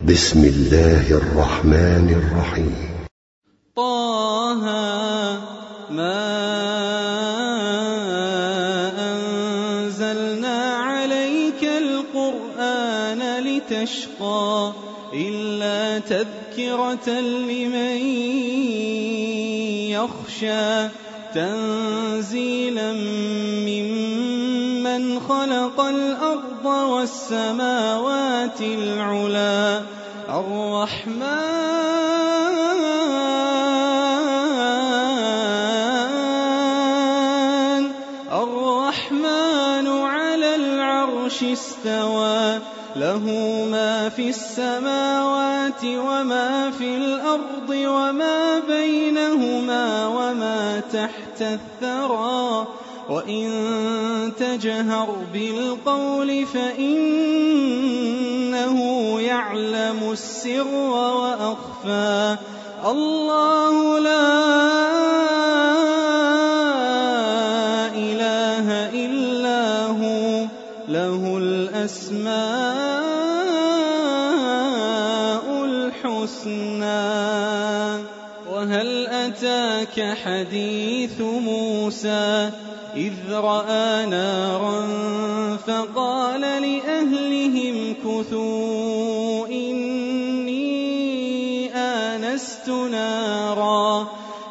بسم الله الرحمن الرحيم. طه ما أنزلنا عليك القرآن لتشقى إلا تذكرة لمن يخشى تنزيلا ممن خلق الأرض والسماوات العلى الرحمن على العرش استوى له ما في السماوات وما في الأرض وما بينهما وما تحت الثرى وإن تجهر بالقول فإنه يعلم السر وأخفى الله لا إله إلا هو له الأسماء الحسنى. وهل أتاك حديث موسى إذ رأى نارا فقال لأهلهم كثوا إني آنست نارا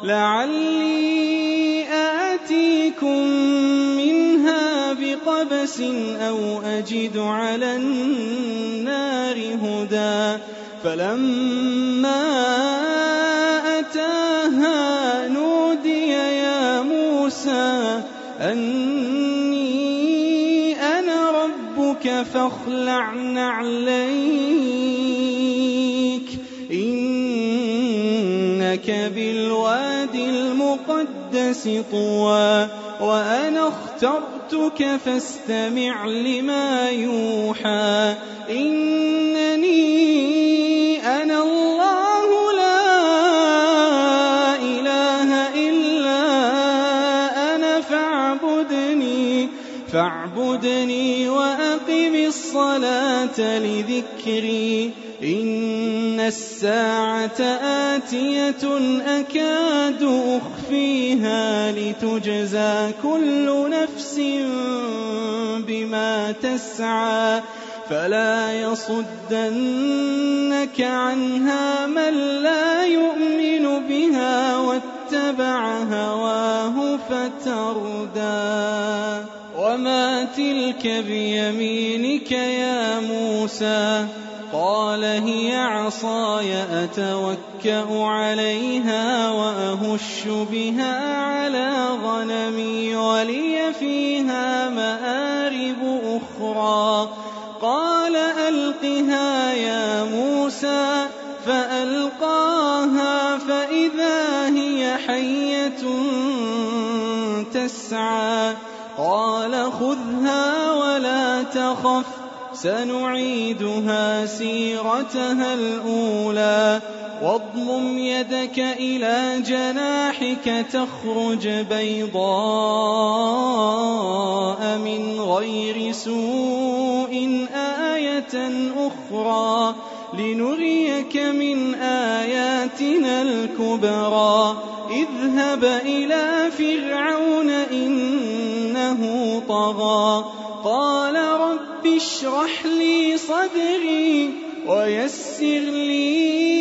لعلي آتيكم منها بقبس أو أجد على النار هدى فلما أتاها نودي يا موسى أني أنا ربك فاخلع نعليك إنك بالواد المقدس طوى وأنا اخترتك فاستمع لما يوحى إنني أنا الله لا إله إلا أنا فاعبدني وأقم الصلاة لذكري إن الساعة آتية أكاد أخفيها لتجزى كل نفس بما تسعى فلا يصدنك عنها من لا يؤمن بها واتبع هواه فتردى. وما تلك بيمينك يا موسى قال هي عصاي أتوكأ عليها وأهش بها على غنمي ولي فيها مآرب أخرى قال ألقها يا موسى فألقاها فإذا هي حية تسعى قال خذها ولا تخف سنعيدها سيرتها الأولى واضمم يدك إلى جناحك تخرج بيضاء من غير سوء آية أخرى لنريك من آياتنا الكبرى اذهب إلى فرعون إنه طغى قال رب اشرح لي صدري ويسر لي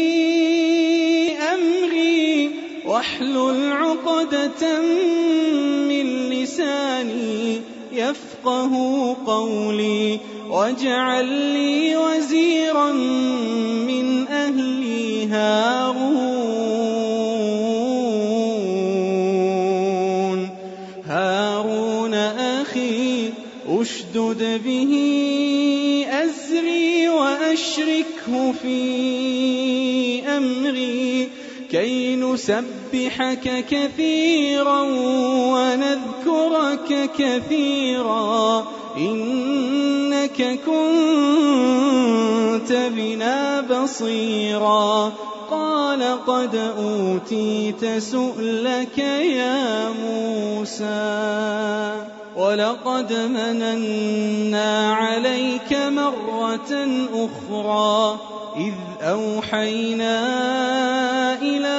أمري واحلل عقدة من لساني يفقه قولي واجعل لي وزيرا من أهلي هارون أخي أشدد به أزري وأشركه في أمري كي نسبحك كثيرا ونذكرك كثيرا إنك كنت بنا بصيرا قال قد أوتيت سؤلك يا موسى. ولقد مننا عليك مرة أخرى إذ أوحينا إلى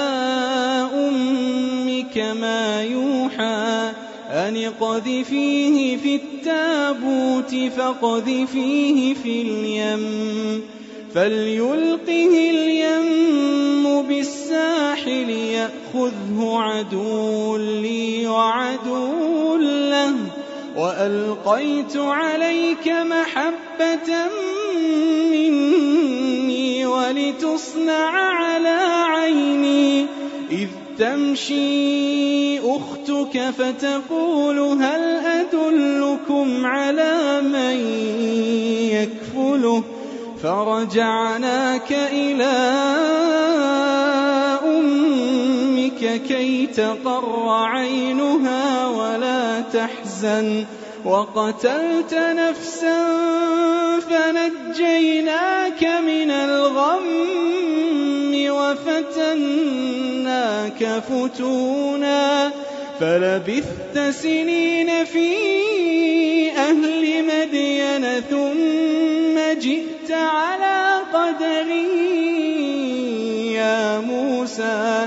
أمك ما يوحى أن اقذفيه في التابوت فاقذفيه في اليم فليلقه اليم بالساحل يأخذه عدو لي وعدو له وألقيت عليك محبة مني ولتصنع على عيني إذ تمشي أختك فتقول هل أدلكم على من يكفله فرجعناك إلى أمك كي تقر عينها ولا تحزن وقتلت نفسا فنجيناك من الغم وفتناك فتونا فلبثت سنين في أهل مدين ثم جئت على قدري يا موسى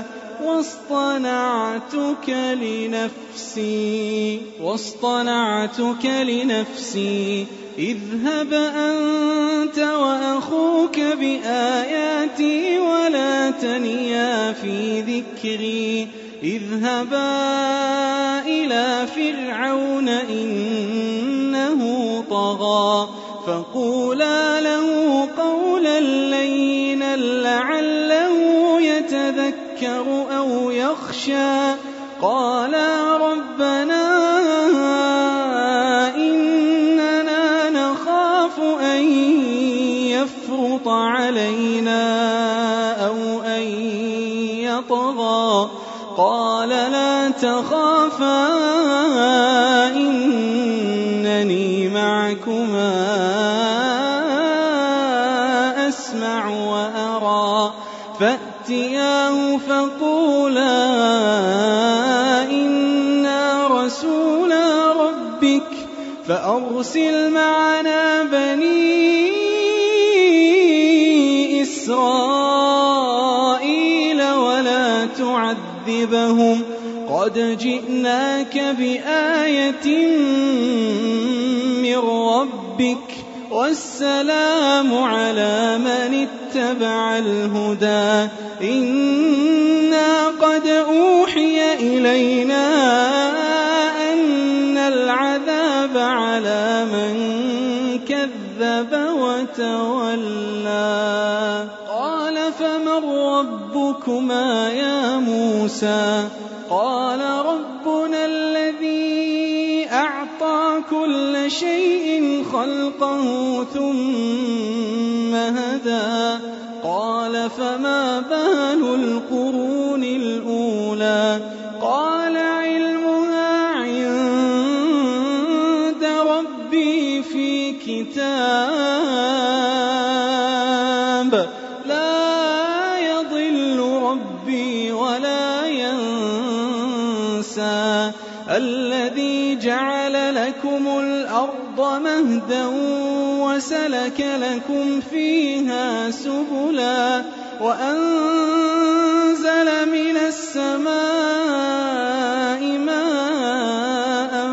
واصطنعتك لنفسي اذهب أنت وأخوك بآياتي ولا تنيا في ذكري اذهبا إلى فرعون إنه طغى فقولا له قولا لينا لعله يتذكر أو يخشى قالا ربنا إننا نخاف أن يفرط علينا أو أن يطغى قال لا تخافا إنني معكما أسمع وأرى فأتياه فقولا إنا رسولا ربك فأرسل معنا بني إسرائيل ولا تعذبهم قد جئناك بآية من ربك والسلام على من اتبع الهدى إنا قد أوحي إلينا أن العذاب على من كذب وتولى قال فمن ربكما يا موسى قال ربنا الذي أعطى كل شيء خلقه ثم هدى قال فما بال القرون الأولى قال علمها عند ربي في كتاب لا يضل ربي ولا ينسى الذي جعل لكم الأرض مهدا وسلك لكم فيها سبلا وأنزل من السماء ماء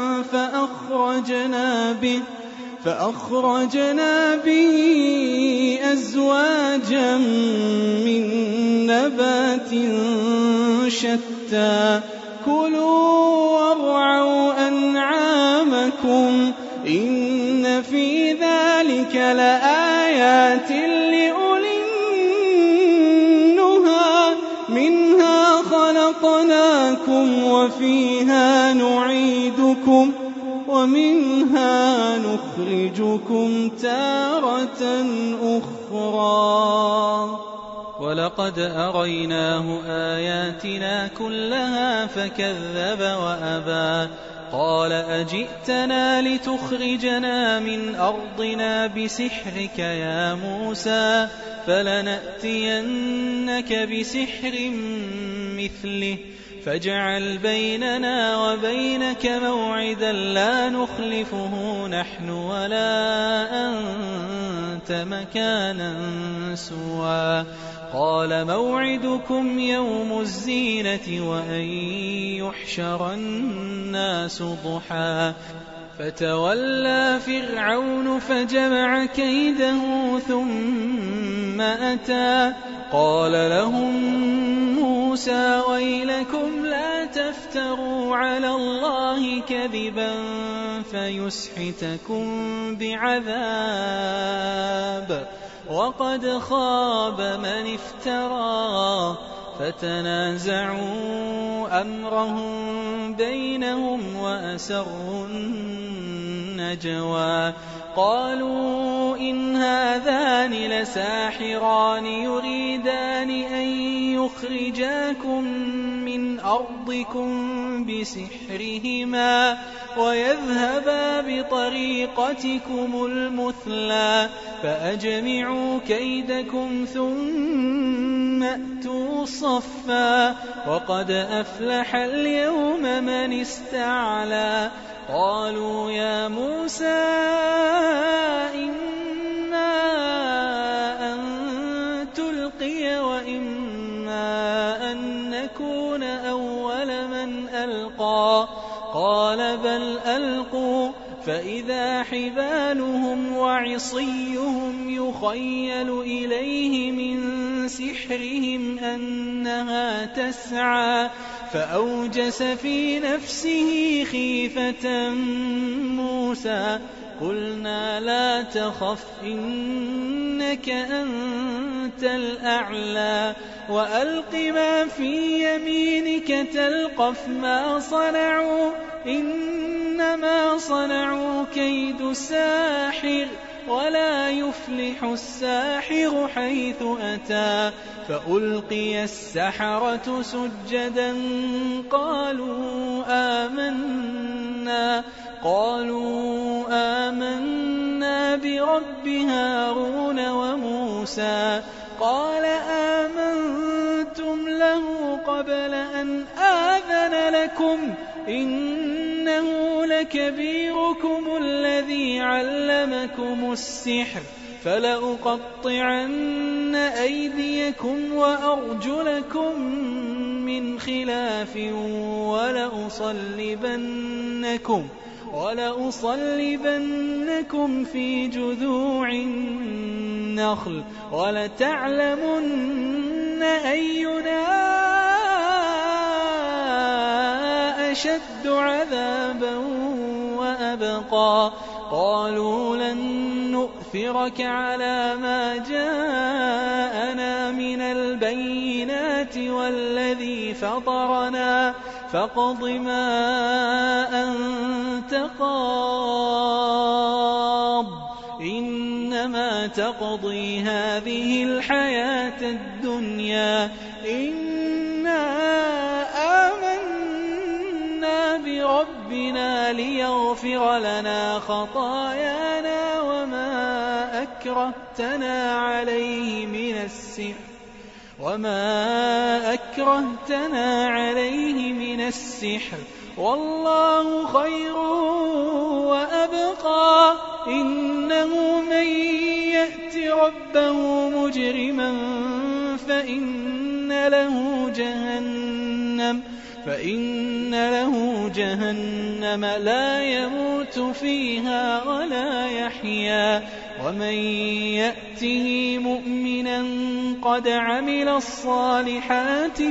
فأخرجنا به أزواجا من نبات شتى كلوا وارعوا أنعامكم إن في ذلك لآيات لأولي النهى منها خلقناكم وفيها نعيدكم ومنها نخرجكم تارة أخرى ولقد أريناه آياتنا كلها فكذب وأبى قال أجئتنا لتخرجنا من أرضنا بسحرك يا موسى فلنأتينك بسحر مثله فاجعل بيننا وبينك موعدا لا نخلفه نحن ولا أنت مكانا سوى قال موعدكم يوم الزينة وأن يحشر الناس ضحى فتولى فرعون فجمع كيده ثم أتى قال لهم موسى ويلكم لا تفتروا على الله كذبا فيسحتكم بعذاب وقد خاب من افترى فتنازعوا أمرهم بينهم وأسروا النجوى قالوا إن هذان لساحران يريدان أن يخرجاكم من أرضكم بسحرهما ويذهبا بطريقتكم المثلى فأجمعوا كيدكم ثم أتوا صفا وقد أفلح اليوم من استعلى قالوا يا موسى إما أن تلقي وإما أن نكون أول من ألقى قال بل ألقوا فإذا حبالهم وعصيهم يخيل إليه من سحرهم أنها تسعى فأوجس في نفسه خيفة موسى قلنا لا تخف إنك أنت الأعلى وألق ما في يمينك تلقف ما صنعوا إنما صنعوا كيد ساحر ولا يفلح الساحر حيث أتى فألقي السحرة سجدا قالوا آمنا برب هارون وموسى قال آمنتم له قبل أن آذن لكم إنه لكبيركم الذي علمكم السحر فلأقطعن أيديكم وأرجلكم من خلاف ولأصلبنكم في جذوع النخل ولتعلمن أينا أشد عذابا وأبقى قالوا لن نؤثرك على ما جاءنا من البينات والذي فطرنا فاقض ما أنت قاض إنما تقضي هذه الحياة الدنيا إنا آمنا بربنا ليغفر لنا خطايانا وما أكرهتنا عليه من السحر والله خير وأبقى إنه من يأت ربه مجرما فإن له جهنم لا يموت فيها ولا يحيا ومن يأته مؤمنا قد عمل الصالحات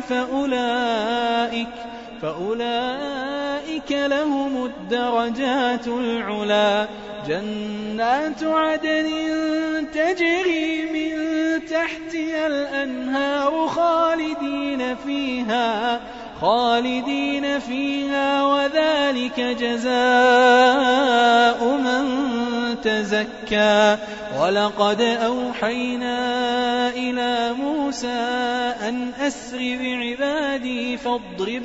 فأولئك لهم الدرجات العلا جنات عدن تجري من تحتها الأنهار خالدين فيها وذلك جزاء من تزكى ولقد أوحينا إلى موسى أن أسر بعبادي فاضرب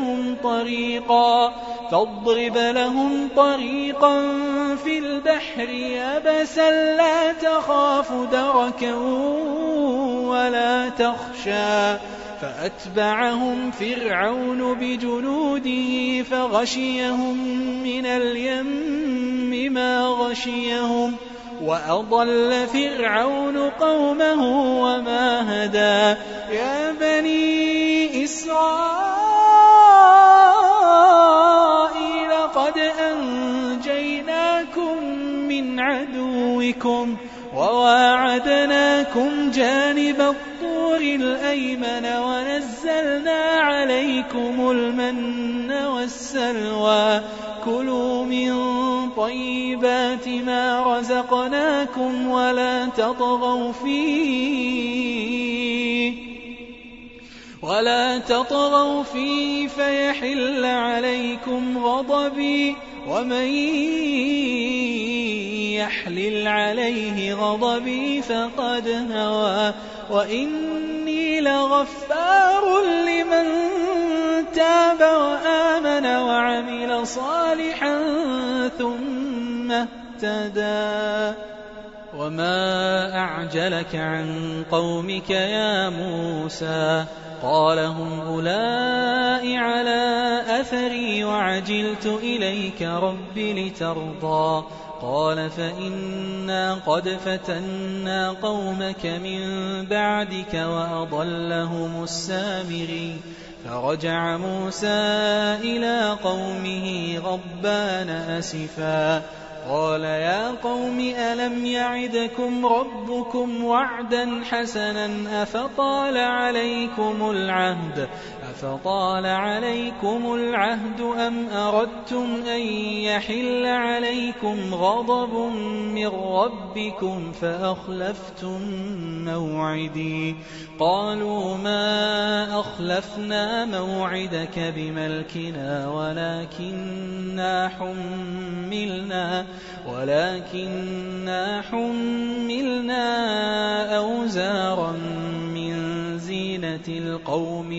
لهم طريقا في البحر يبسا لا تخاف دركا ولا تخشى فأتبعهم فرعون بجنوده فغشيهم من اليم ما غشيهم وأضل فرعون قومه وما هدى يا بني إسرائيل قد أنجيناكم من عدوكم وواعدناكم جانب الطور الأيمن ونزلنا عليكم المن والسلوى كلوا من طيبات ما رزقناكم ولا تطغوا فيه فيحل عليكم غضبي ومن يحلل عليه غضبي فقد هوى وإني لغفار لمن تاب وآمن وعمل صالحا ثم اهتدى وما أعجلك عن قومك يا موسى قال هم أولئك على أثري وعجلت إليك رب لترضى قال فإنا قد فتنا قومك من بعدك وأضلهم السامري فرجع موسى إلى قومه غضبان أسفا قال يا قوم ألم يعدكم ربكم وعدا حسنا أفطال عليكم العهد أم أردتم أن يحل عليكم غضب من ربكم فأخلفتم موعدي قالوا ما أخلفنا موعدك بملكنا ولكننا حملنا أوزارا من زينة القوم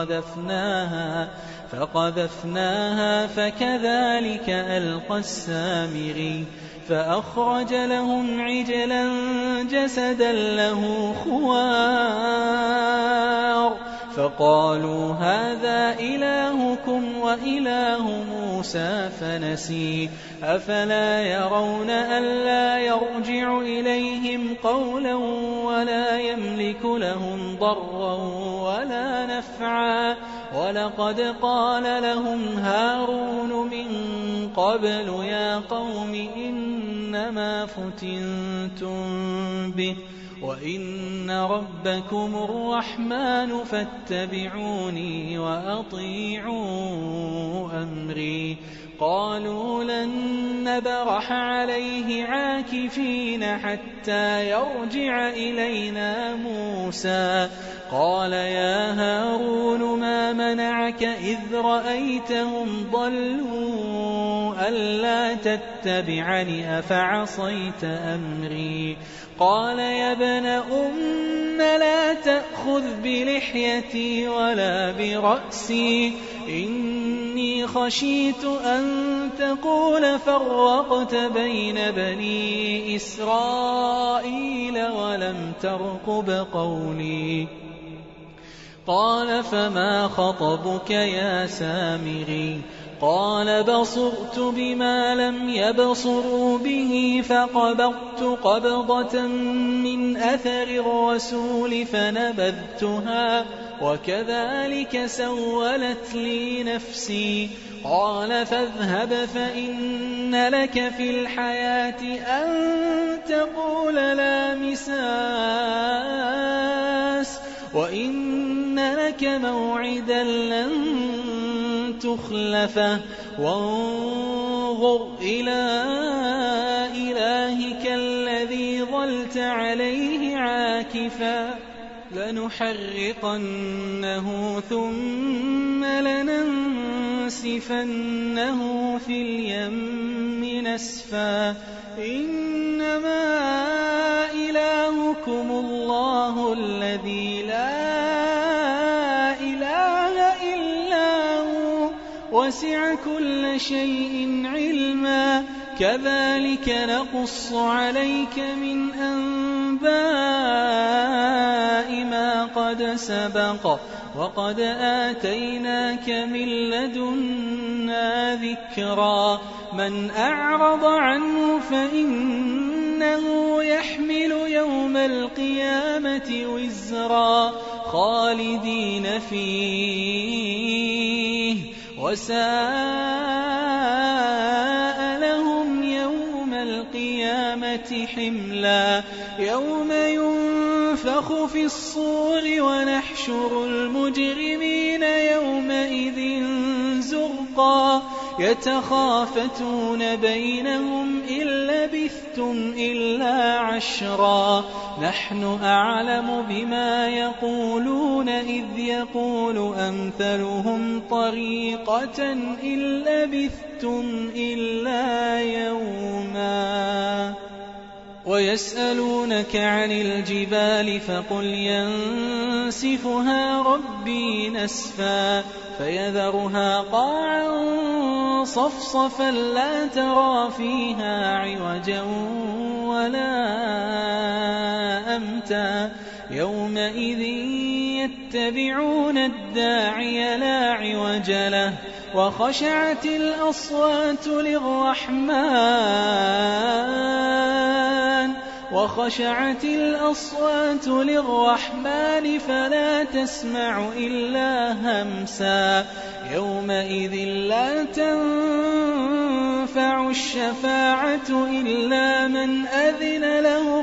فقذفناها فكذلك ألقى السامري فأخرج لهم عجلا جسدا له خوار فقالوا هذا إلهكم وإله موسى فنسي أفلا يرون ألا يرجع إليهم قولا ولا يملك لهم ضرا ولا نفعا ولقد قال لهم هارون من قبل يا قوم إنما فتنتم به وإن ربكم الرحمن فاتبعوني وأطيعوا أمري قالوا لن نبرح عليه عاكفين حتى يرجع إلينا موسى قال يا هارون ما منعك إذ رأيتهم ضلوا ألا تتبعني أفعصيت أمري قال يا ابن أم لا تأخذ بلحيتي ولا برأسي إني خشيت أن تقول فرقت بين بني إسرائيل ولم ترقب قولي قال فما خطبك يا سامري قال بصرت بما لم يبصروا به فقبضت قبضة من أثر الرسول فنبذتها وكذلك سولت لي نفسي قال فاذهب فإن لك في الحياة أن تقول لا مساس وإن لك موعدا لن تخلفه وانظر إلى إلهك الذي ظلت عليه عاكفا لنحرقنه ثم لننسفنه في اليم نسفا إنما إلهكم الله الذي لا إله إلا هو وسع كل شيء علما كذلك نقص عليك من أنباء ما قد سبق وقد آتيناك من لدنا ذكرا من أعرض عنه فإنه يحمل يوم القيامة وزرا خالدين فيه وساء لهم يوم القيامة حملا يوم ينفخ في الصور ونحشر المجرمين يومئذ زرقا يتخافتون بينهم إن لبثتم إلا عشرا نحن أعلم بما يقولون إذ يقول أمثلهم طريقة إن لبثتم إلا يوما ويسألونك عن الجبال فقل ينسفها ربي نسفا فيذرها قاعا صفصفا لا ترى فيها عوجا ولا أمتا يومئذ يتبعون الداعي لا عوج له وخشعت الأصوات للرحمن فلا تسمع إلا همسا يومئذ لا تنفع الشفاعة إلا من أذن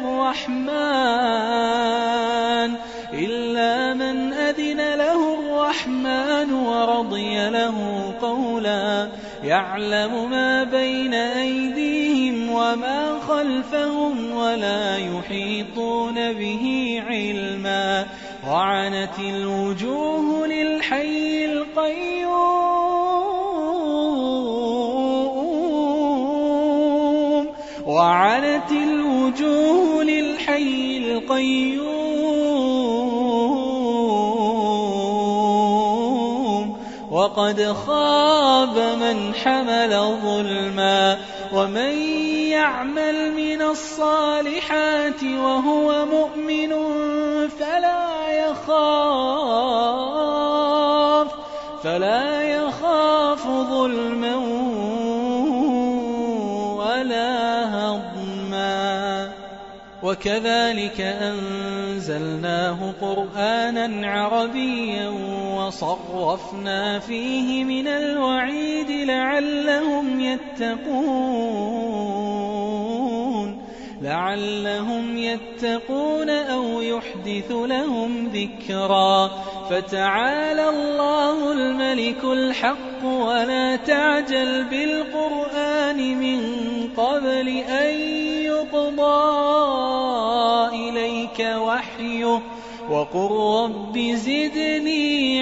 له الرحمن ورضي له قولا يعلم ما بين أيديهم وما خلفهم ولا يحيطون به علما وعنت الوجوه للحي القيوم وقد خاب من حمل ظلما ومن يعمل من الصالحات وهو مؤمن فلا يخاف ظلما ولا هضما وكذلك أنزلناه قرآنا عربيا وصرفنا فيه من الوعيد لعلهم يتقون أو يحدث لهم ذكرا فتعالى الله الملك الحق ولا تعجل بالقرآن من قبل أن يقضى إليك وحيه وقل رب زدني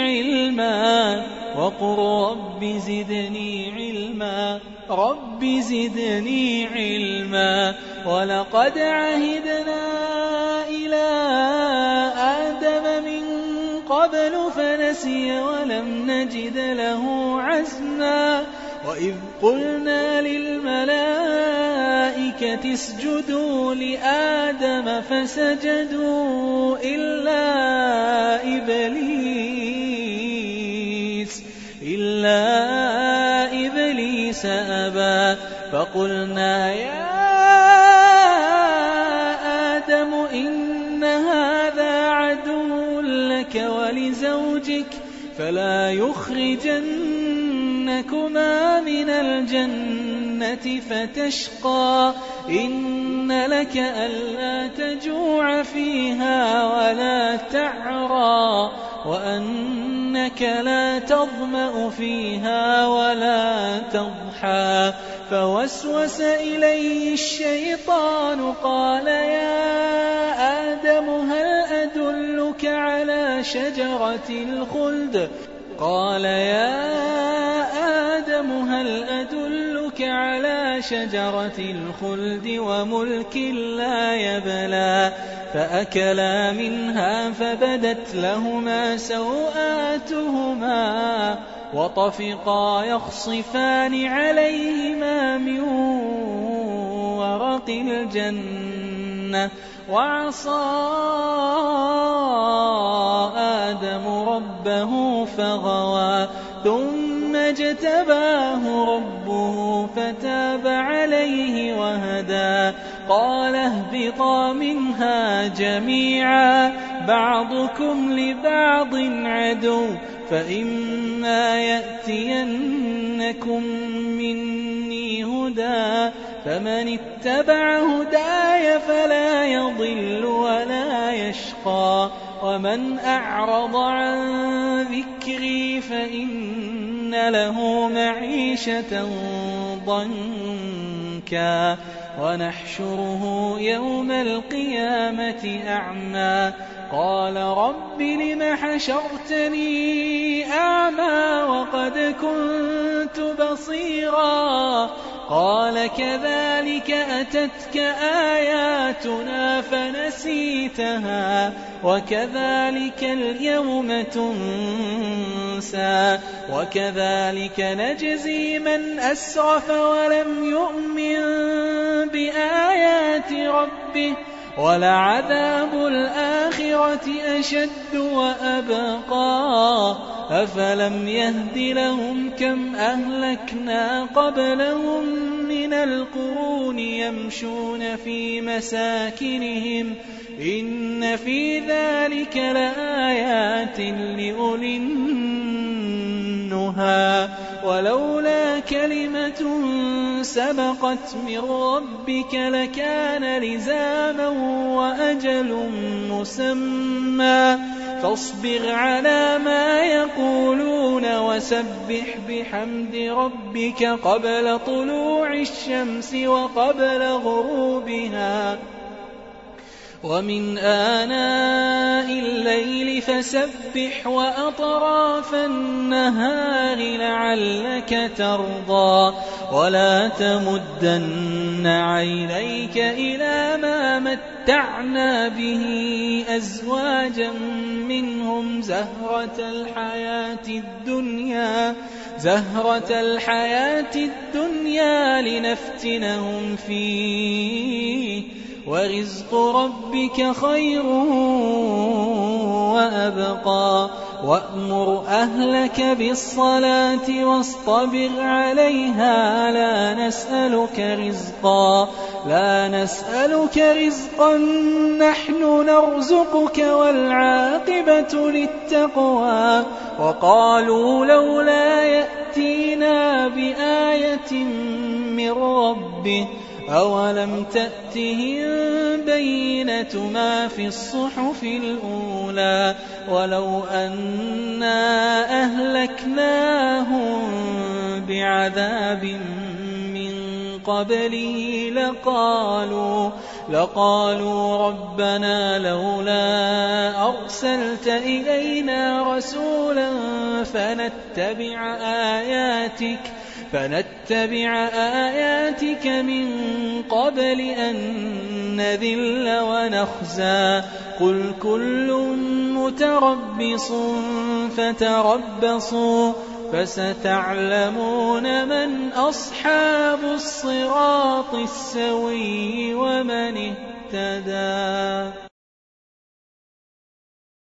علما ولقد عهدنا إلى آدم من قبل فنسي ولم نجد له عزما وإذ قلنا للملائكة اسجدوا لآدم فسجدوا إلا إبليس أبى فقلنا يا آدم إن هذا عدو لك ولزوجك فلا يخرجنكما من الجنة فتشقى إن لك ألا تجوع فيها ولا تعرى وأنك لا تظمأ فيها ولا تضحى فوسوس إليه الشيطان قال يا آدم هل أدلك على شجرة الخلد وملك لا يبلى فأكلا منها فبدت لهما سوآتهما وطفقا يخصفان عليهما من ورق الجنة وعصى ربه فغوى ثم اجتباه ربه فتاب عليه وهدى قال اهبطا منها جميعا بعضكم لبعض عدو فإما يأتينكم مني هدى فمن اتبع هداي فلا يضل ولا يشقى ومن أعرض عن ذكري فإن له معيشة ضنكا ونحشره يوم القيامة أعمى قال رب لم حشرتني أعمى وقد كنت بصيرا قال كذلك أتتك آياتنا فنسيتها وكذلك اليوم تنسى وكذلك نجزي من أسرف ولم يؤمن بآيات ربه ولعذاب الآخرة أشد وأبقى أفلم يهد لهم كم أهلكنا قبلهم من القرون يمشون في مساكنهم إن في ذلك لآيات لأولي النهى ولولا كلمة سبقت من ربك لكان لزاما وأجل مسمى فاصبر على ما يقولون وسبح بحمد ربك قبل طلوع الشمس وقبل غروبها ومن آناء الليل فسبح وأطراف النهار لعلك ترضى ولا تمدن عينيك إلى ما متعنا به أزواجا منهم زهرة الحياة الدنيا لنفتنهم فيه ورزق ربك خير وأبقى وأمر أهلك بالصلاة واصطبر عليها لا نسألك رزقا نحن نرزقك والعاقبة للتقوى وقالوا لولا يأتينا بآية من ربه أولم تأتهم بينة ما في الصحف الأولى ولو أنا أهلكناهم بعذاب من قبله لقالوا ربنا لولا أرسلت إلينا رسولا فنتبع آياتك من قبل أن نذل ونخزى قل كل متربص فتربصوا فستعلمون من أصحاب الصراط السوي ومن اهتدى.